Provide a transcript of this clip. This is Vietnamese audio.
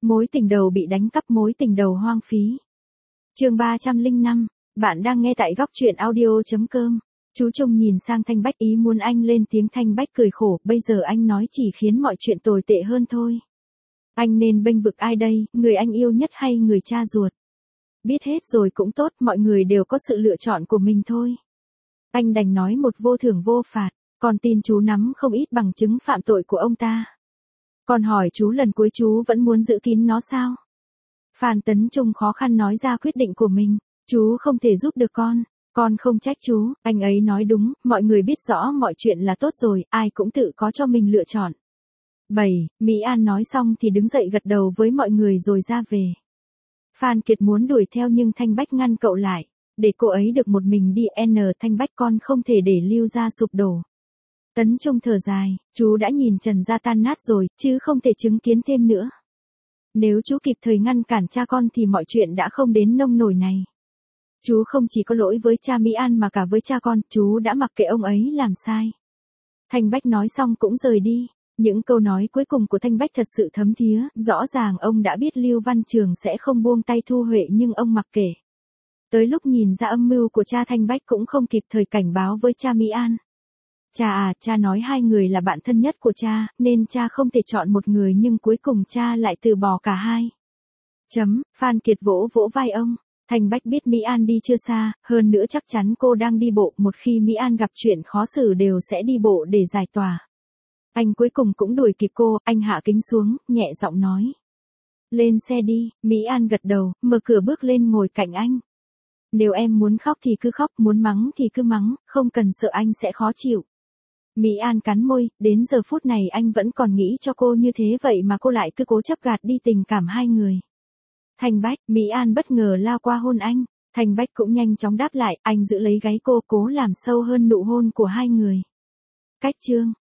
Mối tình đầu bị đánh cắp, mối tình đầu hoang phí. Chương 305, bạn đang nghe tại góc truyện audio.com. Chú Trung nhìn sang Thanh Bách ý muốn anh lên tiếng. Thanh Bách cười khổ, bây giờ anh nói chỉ khiến mọi chuyện tồi tệ hơn thôi. Anh nên bênh vực ai đây, người anh yêu nhất hay người cha ruột? Biết hết rồi cũng tốt, mọi người đều có sự lựa chọn của mình thôi. Anh đành nói một vô thưởng vô phạt, còn tin chú nắm không ít bằng chứng phạm tội của ông ta. Còn hỏi chú lần cuối chú vẫn muốn giữ kín nó sao? Phan Tấn Trung khó khăn nói ra quyết định của mình. Chú không thể giúp được con không trách chú, anh ấy nói đúng, mọi người biết rõ mọi chuyện là tốt rồi, ai cũng tự có cho mình lựa chọn. 7. Mỹ An nói xong thì đứng dậy gật đầu với mọi người rồi ra về. Phan Kiệt muốn đuổi theo nhưng Thanh Bách ngăn cậu lại. Để cô ấy được một mình đi. Thanh Bách, con không thể để Lưu gia sụp đổ. Tấn Trung thở dài, chú đã nhìn Trần gia tan nát rồi, chứ không thể chứng kiến thêm nữa. Nếu chú kịp thời ngăn cản cha con thì mọi chuyện đã không đến nông nổi này. Chú không chỉ có lỗi với cha Mỹ An mà cả với cha con, chú đã mặc kệ ông ấy làm sai. Thanh Bách nói xong cũng rời đi. Những câu nói cuối cùng của Thanh Bách thật sự thấm thía, rõ ràng ông đã biết Lưu Văn Trường sẽ không buông tay Thu Huệ nhưng ông mặc kệ. Tới lúc nhìn ra âm mưu của cha, Thanh Bách cũng không kịp thời cảnh báo với cha Mỹ An. Cha nói hai người là bạn thân nhất của cha, nên cha không thể chọn một người nhưng cuối cùng cha lại từ bỏ cả hai. Phan Kiệt vỗ vỗ vai ông. Thanh Bách biết Mỹ An đi chưa xa, hơn nữa chắc chắn cô đang đi bộ, một khi Mỹ An gặp chuyện khó xử đều sẽ đi bộ để giải tỏa. Anh cuối cùng cũng đuổi kịp cô, anh hạ kính xuống, nhẹ giọng nói. Lên xe đi, Mỹ An gật đầu, mở cửa bước lên ngồi cạnh anh. Nếu em muốn khóc thì cứ khóc, muốn mắng thì cứ mắng, không cần sợ anh sẽ khó chịu. Mỹ An cắn môi, đến giờ phút này anh vẫn còn nghĩ cho cô như thế vậy mà cô lại cứ cố chấp gạt đi tình cảm hai người. Thanh Bách, Mỹ An bất ngờ lao qua hôn anh. Thanh Bách cũng nhanh chóng đáp lại, anh giữ lấy gáy cô, cố làm sâu hơn nụ hôn của hai người. Cách chương